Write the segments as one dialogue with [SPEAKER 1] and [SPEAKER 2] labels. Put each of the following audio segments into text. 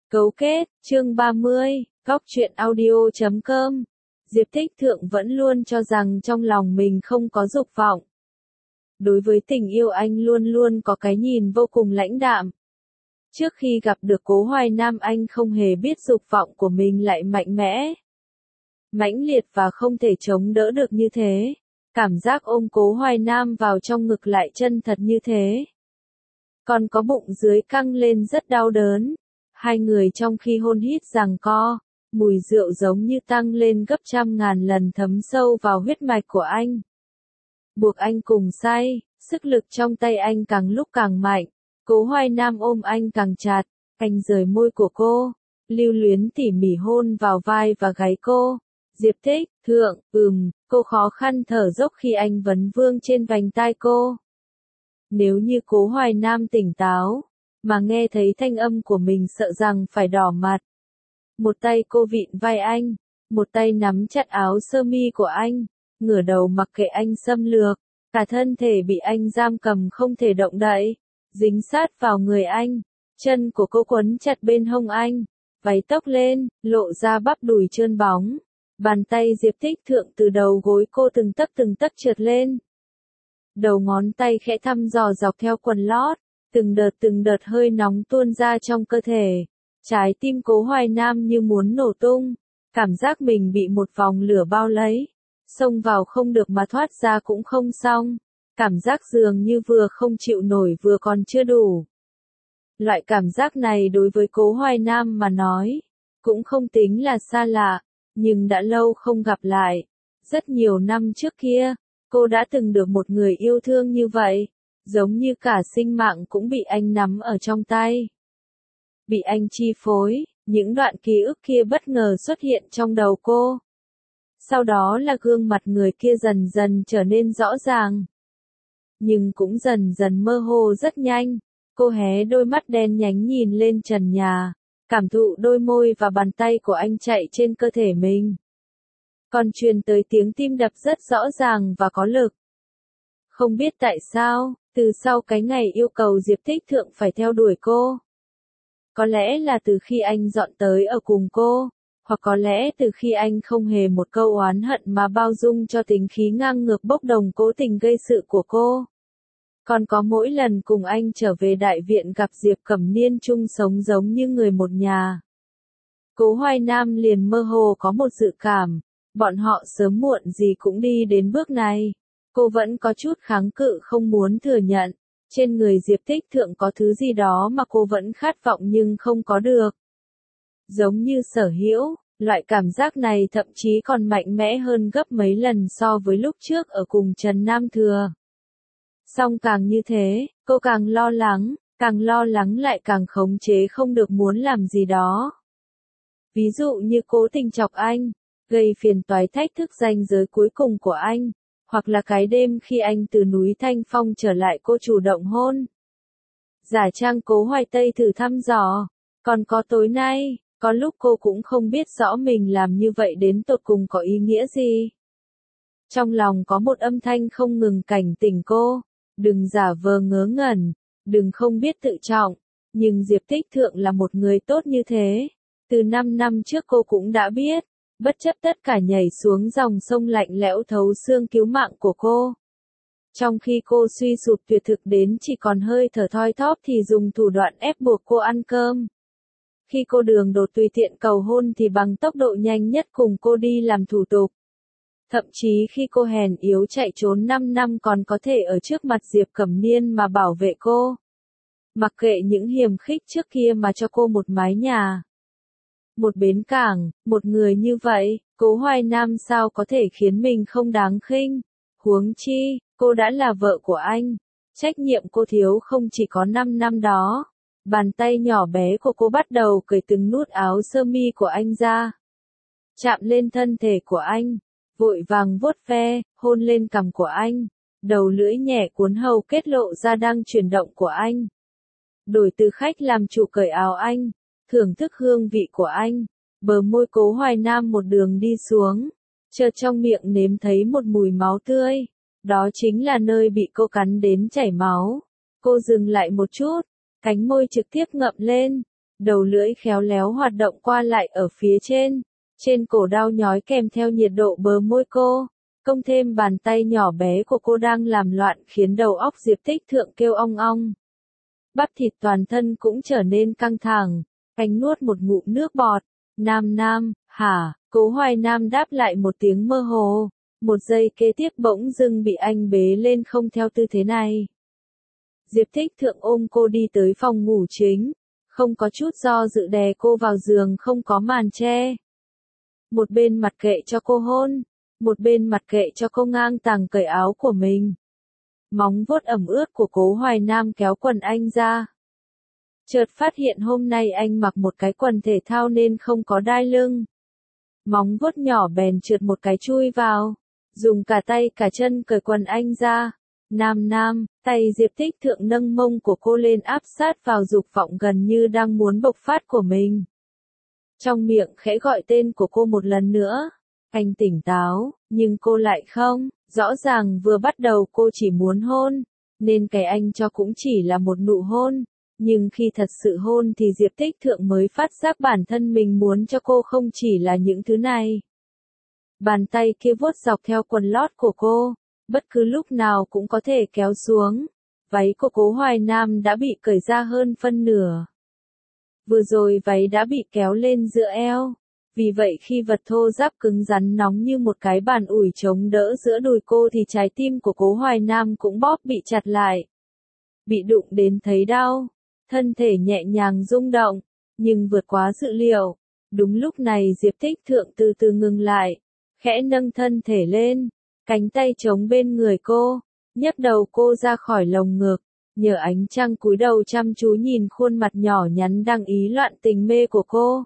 [SPEAKER 1] Cấu kết, chương 30, Góc truyện audio.com. Diệp Thích Thượng vẫn luôn cho rằng trong lòng mình không có dục vọng. Đối với tình yêu anh luôn luôn có cái nhìn vô cùng lãnh đạm. Trước khi gặp được Cố Hoài Nam anh không hề biết dục vọng của mình lại mạnh mẽ, mãnh liệt và không thể chống đỡ được như thế. Cảm giác ôm Cố Hoài Nam vào trong ngực lại chân thật như thế. Còn có bụng dưới căng lên rất đau đớn. Hai người trong khi hôn hít giằng co, mùi rượu giống như tăng lên gấp trăm ngàn lần thấm sâu vào huyết mạch của anh. Buộc anh cùng say, sức lực trong tay anh càng lúc càng mạnh. Cố Hoài Nam ôm anh càng chặt, anh rời môi của cô, lưu luyến tỉ mỉ hôn vào vai và gáy cô. Diệp Thích Thượng, cô khó khăn thở dốc khi anh vấn vương trên vành tai cô. Nếu như Cố Hoài Nam tỉnh táo, mà nghe thấy thanh âm của mình sợ rằng phải đỏ mặt. Một tay cô vịn vai anh, một tay nắm chặt áo sơ mi của anh, ngửa đầu mặc kệ anh xâm lược, cả thân thể bị anh giam cầm không thể động đậy, dính sát vào người anh, chân của cô quấn chặt bên hông anh, váy tóc lên, lộ ra bắp đùi trơn bóng, bàn tay Diệp Thích Thượng từ đầu gối cô từng tấc trượt lên. Đầu ngón tay khẽ thăm dò dọc theo quần lót, từng đợt hơi nóng tuôn ra trong cơ thể. Trái tim Cố Hoài Nam như muốn nổ tung, cảm giác mình bị một vòng lửa bao lấy, xông vào không được mà thoát ra cũng không xong, cảm giác dường như vừa không chịu nổi vừa còn chưa đủ. Loại cảm giác này đối với Cố Hoài Nam mà nói, cũng không tính là xa lạ, nhưng đã lâu không gặp lại. Rất nhiều năm trước kia, cô đã từng được một người yêu thương như vậy, giống như cả sinh mạng cũng bị anh nắm ở trong tay. Bị anh chi phối, những đoạn ký ức kia bất ngờ xuất hiện trong đầu cô. Sau đó là gương mặt người kia dần dần trở nên rõ ràng. Nhưng cũng dần dần mơ hồ rất nhanh. Cô hé đôi mắt đen nhánh nhìn lên trần nhà, cảm thụ đôi môi và bàn tay của anh chạy trên cơ thể mình. Còn truyền tới tiếng tim đập rất rõ ràng và có lực. Không biết tại sao, từ sau cái ngày yêu cầu Diệp Thích Thượng phải theo đuổi cô. Có lẽ là từ khi anh dọn tới ở cùng cô, hoặc có lẽ từ khi anh không hề một câu oán hận mà bao dung cho tính khí ngang ngược bốc đồng cố tình gây sự của cô. Còn có mỗi lần cùng anh trở về đại viện gặp Diệp Cẩm Niên chung sống giống như người một nhà. Cố Hoài Nam liền mơ hồ có một dự cảm, bọn họ sớm muộn gì cũng đi đến bước này. Cô vẫn có chút kháng cự không muốn thừa nhận. Trên người Diệp Thích Thượng có thứ gì đó mà cô vẫn khát vọng nhưng không có được. Giống như sở hữu, loại cảm giác này thậm chí còn mạnh mẽ hơn gấp mấy lần so với lúc trước ở cùng Trần Nam Thừa. Song càng như thế, cô càng lo lắng lại càng khống chế không được muốn làm gì đó. Ví dụ như cố tình chọc anh, gây phiền toái thách thức ranh giới cuối cùng của anh. Hoặc là cái đêm khi anh từ núi Thanh Phong trở lại cô chủ động hôn. Giả trang Cố Hoài Tây thử thăm dò. Còn có tối nay, có lúc cô cũng không biết rõ mình làm như vậy đến tột cùng có ý nghĩa gì. Trong lòng có một âm thanh không ngừng cảnh tỉnh cô. Đừng giả vờ ngớ ngẩn, đừng không biết tự trọng. Nhưng Diệp Thích Thượng là một người tốt như thế. Từ 5 năm trước cô cũng đã biết. Bất chấp tất cả nhảy xuống dòng sông lạnh lẽo thấu xương cứu mạng của cô. Trong khi cô suy sụp tuyệt thực đến chỉ còn hơi thở thoi thóp thì dùng thủ đoạn ép buộc cô ăn cơm. Khi cô đường đột tùy tiện cầu hôn thì bằng tốc độ nhanh nhất cùng cô đi làm thủ tục. Thậm chí khi cô hèn yếu chạy trốn 5 năm còn có thể ở trước mặt Diệp Cẩm Niên mà bảo vệ cô. Mặc kệ những hiềm khích trước kia mà cho cô một mái nhà. Một bến cảng, một người như vậy, Cố Hoài Nam sao có thể khiến mình không đáng khinh. Huống chi, cô đã là vợ của anh. Trách nhiệm cô thiếu không chỉ có 5 năm đó. Bàn tay nhỏ bé của cô bắt đầu cởi từng nút áo sơ mi của anh ra. Chạm lên thân thể của anh, vội vàng vuốt ve, hôn lên cằm của anh. Đầu lưỡi nhẹ cuốn hầu kết lộ ra đang chuyển động của anh. Đổi từ khách làm chủ cởi áo anh. Thưởng thức hương vị của anh, bờ môi Cố Hoài Nam một đường đi xuống, chợt trong miệng nếm thấy một mùi máu tươi, đó chính là nơi bị cô cắn đến chảy máu. Cô dừng lại một chút, cánh môi trực tiếp ngậm lên, Đầu lưỡi khéo léo hoạt động qua lại ở phía trên cổ đau nhói kèm theo nhiệt độ bờ môi cô. Cộng thêm bàn tay nhỏ bé của cô đang làm loạn khiến đầu óc Diệp Tích Thượng kêu ong ong. Bắp thịt toàn thân cũng trở nên căng thẳng. Anh nuốt một ngụm nước bọt. Nam, hả? Cố Hoài Nam đáp lại một tiếng mơ hồ. Một giây kế tiếp bỗng dưng bị anh bế lên không theo tư thế này. Diệp Tích Thượng ôm cô đi tới phòng ngủ chính. Không có chút do dự đè cô vào giường không có màn che. Một bên mặc kệ cho cô hôn. Một bên mặc kệ cho cô ngang tàng cởi áo của mình. Móng vuốt ẩm ướt của Cố Hoài Nam kéo quần anh ra. Chợt phát hiện hôm nay anh mặc một cái quần thể thao nên không có đai lưng. Móng vuốt nhỏ bèn trượt một cái chui vào. Dùng cả tay cả chân cởi quần anh ra. Nam, tay Diệp Tích Thượng nâng mông của cô lên áp sát vào dục vọng gần như đang muốn bộc phát của mình. Trong miệng khẽ gọi tên của cô một lần nữa. Anh tỉnh táo, nhưng cô lại không. Rõ ràng vừa bắt đầu cô chỉ muốn hôn, nên cái anh cho cũng chỉ là một nụ hôn. Nhưng khi thật sự hôn thì Diệp Tích Thượng mới phát giác bản thân mình muốn cho cô không chỉ là những thứ này. Bàn tay kia vuốt dọc theo quần lót của cô, bất cứ lúc nào cũng có thể kéo xuống. Váy của Cố Hoài Nam đã bị cởi ra hơn phân nửa. Vừa rồi váy đã bị kéo lên giữa eo. Vì vậy khi vật thô ráp cứng rắn nóng như một cái bàn ủi chống đỡ giữa đùi cô thì trái tim của Cố Hoài Nam cũng bóp bị chặt lại. Bị đụng đến thấy đau, thân thể nhẹ nhàng rung động, nhưng vượt quá dự liệu. Đúng lúc này Diệp Tích Thượng từ từ ngừng lại, khẽ nâng thân thể lên, cánh tay chống bên người cô, nhấc đầu cô ra khỏi lồng ngực, nhờ ánh trăng cúi đầu chăm chú nhìn khuôn mặt nhỏ nhắn đang ý loạn tình mê của cô.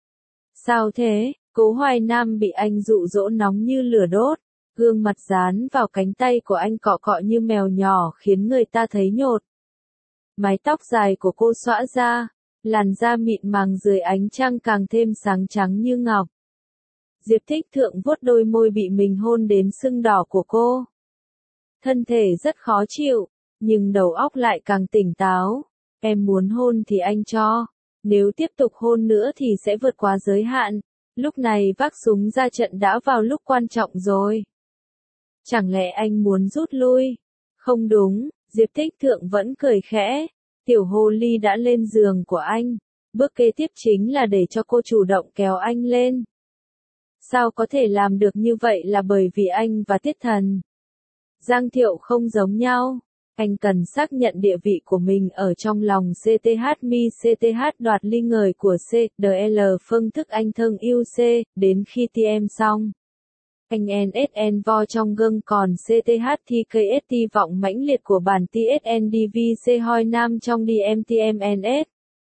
[SPEAKER 1] Sao thế? Cố Hoài Nam bị anh dụ dỗ nóng như lửa đốt, gương mặt dán vào cánh tay của anh cọ cọ như mèo nhỏ khiến người ta thấy nhột. Mái tóc dài của cô xõa ra, làn da mịn màng dưới ánh trăng càng thêm sáng trắng như ngọc. Diệp Tích Thượng vuốt đôi môi bị mình hôn đến sưng đỏ của cô. Thân thể rất khó chịu, nhưng đầu óc lại càng tỉnh táo. Em muốn hôn thì anh cho. Nếu tiếp tục hôn nữa thì sẽ vượt quá giới hạn. Lúc này vác súng ra trận đã vào lúc quan trọng rồi. Chẳng lẽ anh muốn rút lui? Không đúng, Diệp Tích Thượng vẫn cười khẽ. Tiểu hồ ly đã lên giường của anh. Bước kế tiếp chính là để cho cô chủ động kéo anh lên. Sao có thể làm được như vậy là bởi vì anh và Tiết Thần, Giang Thiệu không giống nhau. Anh cần xác nhận địa vị của mình ở trong lòng CTH mi CTH đoạt ly ngời của CDL phương thức anh thân yêu C, đến khi TM xong. Anh NSN vo trong gương còn CTH thì KST vọng mãnh liệt của bản TSNDV C hoi nam trong DMTMNS.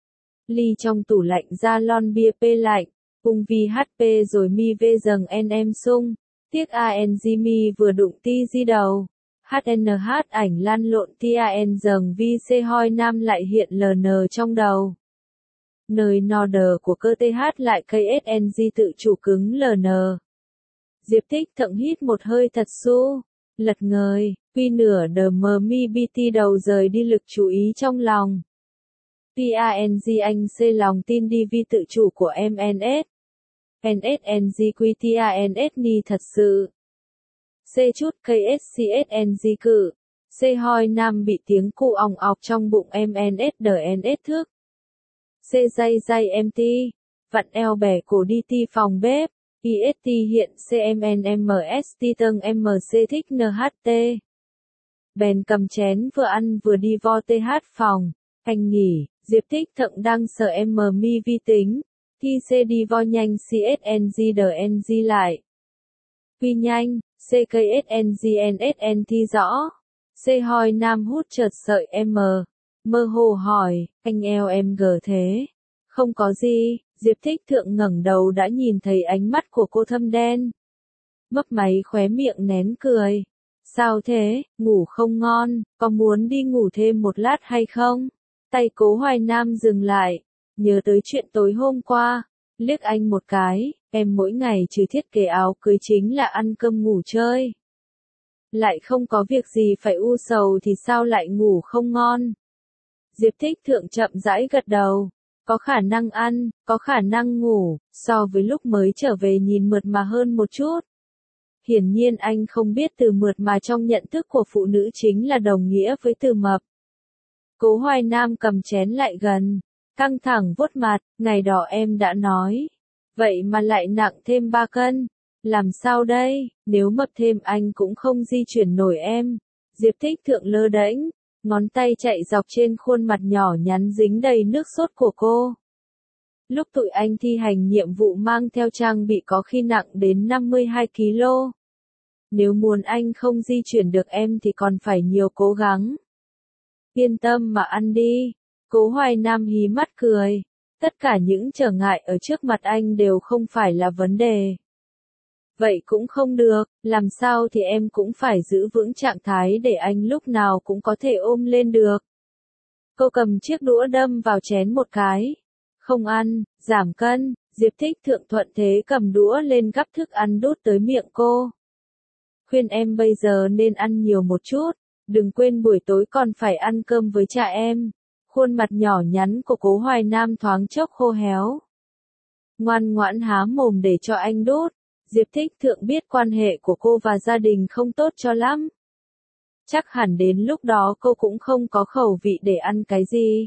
[SPEAKER 1] Ly trong tủ lạnh ra lon bia P lạnh, ung VHP rồi mi V dần NM sung, tiếc ANG mi vừa đụng ti di đầu. HNH ảnh lan lộn TAN dần VC hoi nam lại hiện LN trong đầu. Nơi node của cơ TH lại KSNG tự chủ cứng LN. Diệp Tích Thượng hít một hơi thật su, lật ngời, quy nửa đờ mờ mi BT đầu rời đi lực chú ý trong lòng. TANG anh C lòng tin DV tự chủ của MNS. NSNG quy TANS ni thật sự. C chút KSCSNG cự. C hoi nam bị tiếng cụ ong ọc trong bụng MNS DNS thước. C dây MT. Vặn eo bẻ cổ đi ti phòng bếp. IST hiện CMNMST tầng MC thích NHT. Bèn cầm chén vừa ăn vừa đi vo TH phòng. Anh nghỉ, Diệp Tích Thượng đang sợ M mi vi tính. Thi C đi vo nhanh CSNG DNG lại. Quy nhanh, CKSNGNSN thi rõ. C hoi nam hút chợt sợi M. Mơ hồ hỏi, anh eo em gờ thế. Không có gì, Diệp Tích Thượng ngẩng đầu đã nhìn thấy ánh mắt của cô thâm đen. Mấp máy khóe miệng nén cười. Sao thế, ngủ không ngon, có muốn đi ngủ thêm một lát hay không? Tay Cố Hoài Nam dừng lại, nhớ tới chuyện tối hôm qua, liếc anh một cái, em mỗi ngày trừ thiết kế áo cưới chính là ăn cơm ngủ chơi. Lại không có việc gì phải u sầu thì sao lại ngủ không ngon? Diệp Tích Thượng chậm rãi gật đầu, có khả năng ăn, có khả năng ngủ, so với lúc mới trở về nhìn mượt mà hơn một chút. Hiển nhiên anh không biết từ mượt mà trong nhận thức của phụ nữ chính là đồng nghĩa với từ mập. Cố Hoài Nam cầm chén lại gần, căng thẳng vuốt mặt, ngày đó em đã nói. Vậy mà lại nặng thêm 3 cân. Làm sao đây, nếu mập thêm anh cũng không di chuyển nổi em. Diệp Thích Thượng lơ đễnh, ngón tay chạy dọc trên khuôn mặt nhỏ nhắn dính đầy nước sốt của cô. Lúc tụi anh thi hành nhiệm vụ mang theo trang bị có khi nặng đến 52 kg. Nếu muốn anh không di chuyển được em thì còn phải nhiều cố gắng. Yên tâm mà ăn đi. Cố Hoài Nam hí mắt cười. Tất cả những trở ngại ở trước mặt anh đều không phải là vấn đề. Vậy cũng không được, làm sao thì em cũng phải giữ vững trạng thái để anh lúc nào cũng có thể ôm lên được. Cô cầm chiếc đũa đâm vào chén một cái. Không ăn, giảm cân, Diệp Thích Thượng thuận thế cầm đũa lên gắp thức ăn đút tới miệng cô. Khuyên em bây giờ nên ăn nhiều một chút, đừng quên buổi tối còn phải ăn cơm với cha em. Khuôn mặt nhỏ nhắn của Cố Hoài Nam thoáng chốc khô héo. Ngoan ngoãn há mồm để cho anh đút. Diệp Thích Thượng biết quan hệ của cô và gia đình không tốt cho lắm. Chắc hẳn đến lúc đó cô cũng không có khẩu vị để ăn cái gì.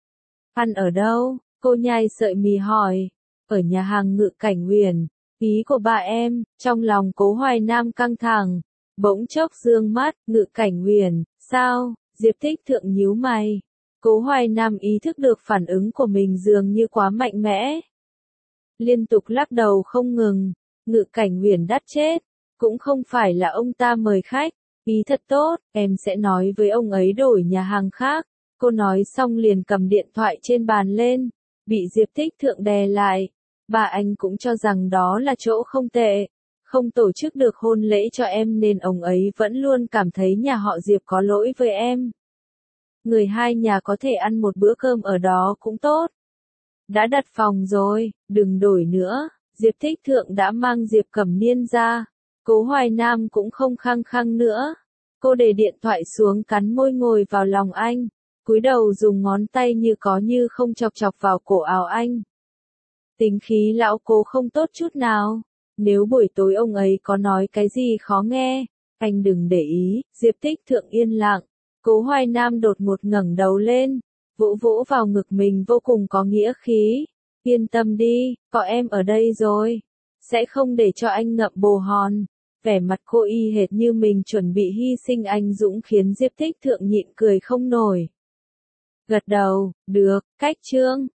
[SPEAKER 1] Ăn ở đâu? Cô nhai sợi mì hỏi. Ở nhà hàng Ngự Cảnh Huyền. Ý của bà em, trong lòng Cố Hoài Nam căng thẳng. Bỗng chốc dương mắt, Ngự Cảnh Huyền, sao? Diệp Thích Thượng nhíu mày. Cố Hoài Nam ý thức được phản ứng của mình dường như quá mạnh mẽ. Liên tục lắc đầu không ngừng. Ngự Cảnh Huyền đắt chết. Cũng không phải là ông ta mời khách. Ý thật tốt, em sẽ nói với ông ấy đổi nhà hàng khác. Cô nói xong liền cầm điện thoại trên bàn lên. Bị Diệp Thích Thượng đè lại. Bà anh cũng cho rằng đó là chỗ không tệ. Không tổ chức được hôn lễ cho em nên ông ấy vẫn luôn cảm thấy nhà họ Diệp có lỗi với em. Người hai nhà có thể ăn một bữa cơm ở đó cũng tốt. Đã đặt phòng rồi, đừng đổi nữa. Diệp Thích Thượng đã mang Diệp Cẩm Niên ra. Cố Hoài Nam cũng không khăng khăng nữa. Cô để điện thoại xuống cắn môi ngồi vào lòng anh. Cúi đầu dùng ngón tay như có như không chọc chọc vào cổ áo anh. Tính khí lão Cố không tốt chút nào. Nếu buổi tối ông ấy có nói cái gì khó nghe, anh đừng để ý. Diệp Thích Thượng yên lặng. Cố Hoài Nam đột ngột ngẩng đầu lên, vỗ vỗ vào ngực mình vô cùng có nghĩa khí. Yên tâm đi, có em ở đây rồi. Sẽ không để cho anh ngậm bồ hòn. Vẻ mặt cô y hệt như mình chuẩn bị hy sinh anh dũng khiến Diệp Thích Thượng nhịn cười không nổi. Gật đầu, được, cách chương.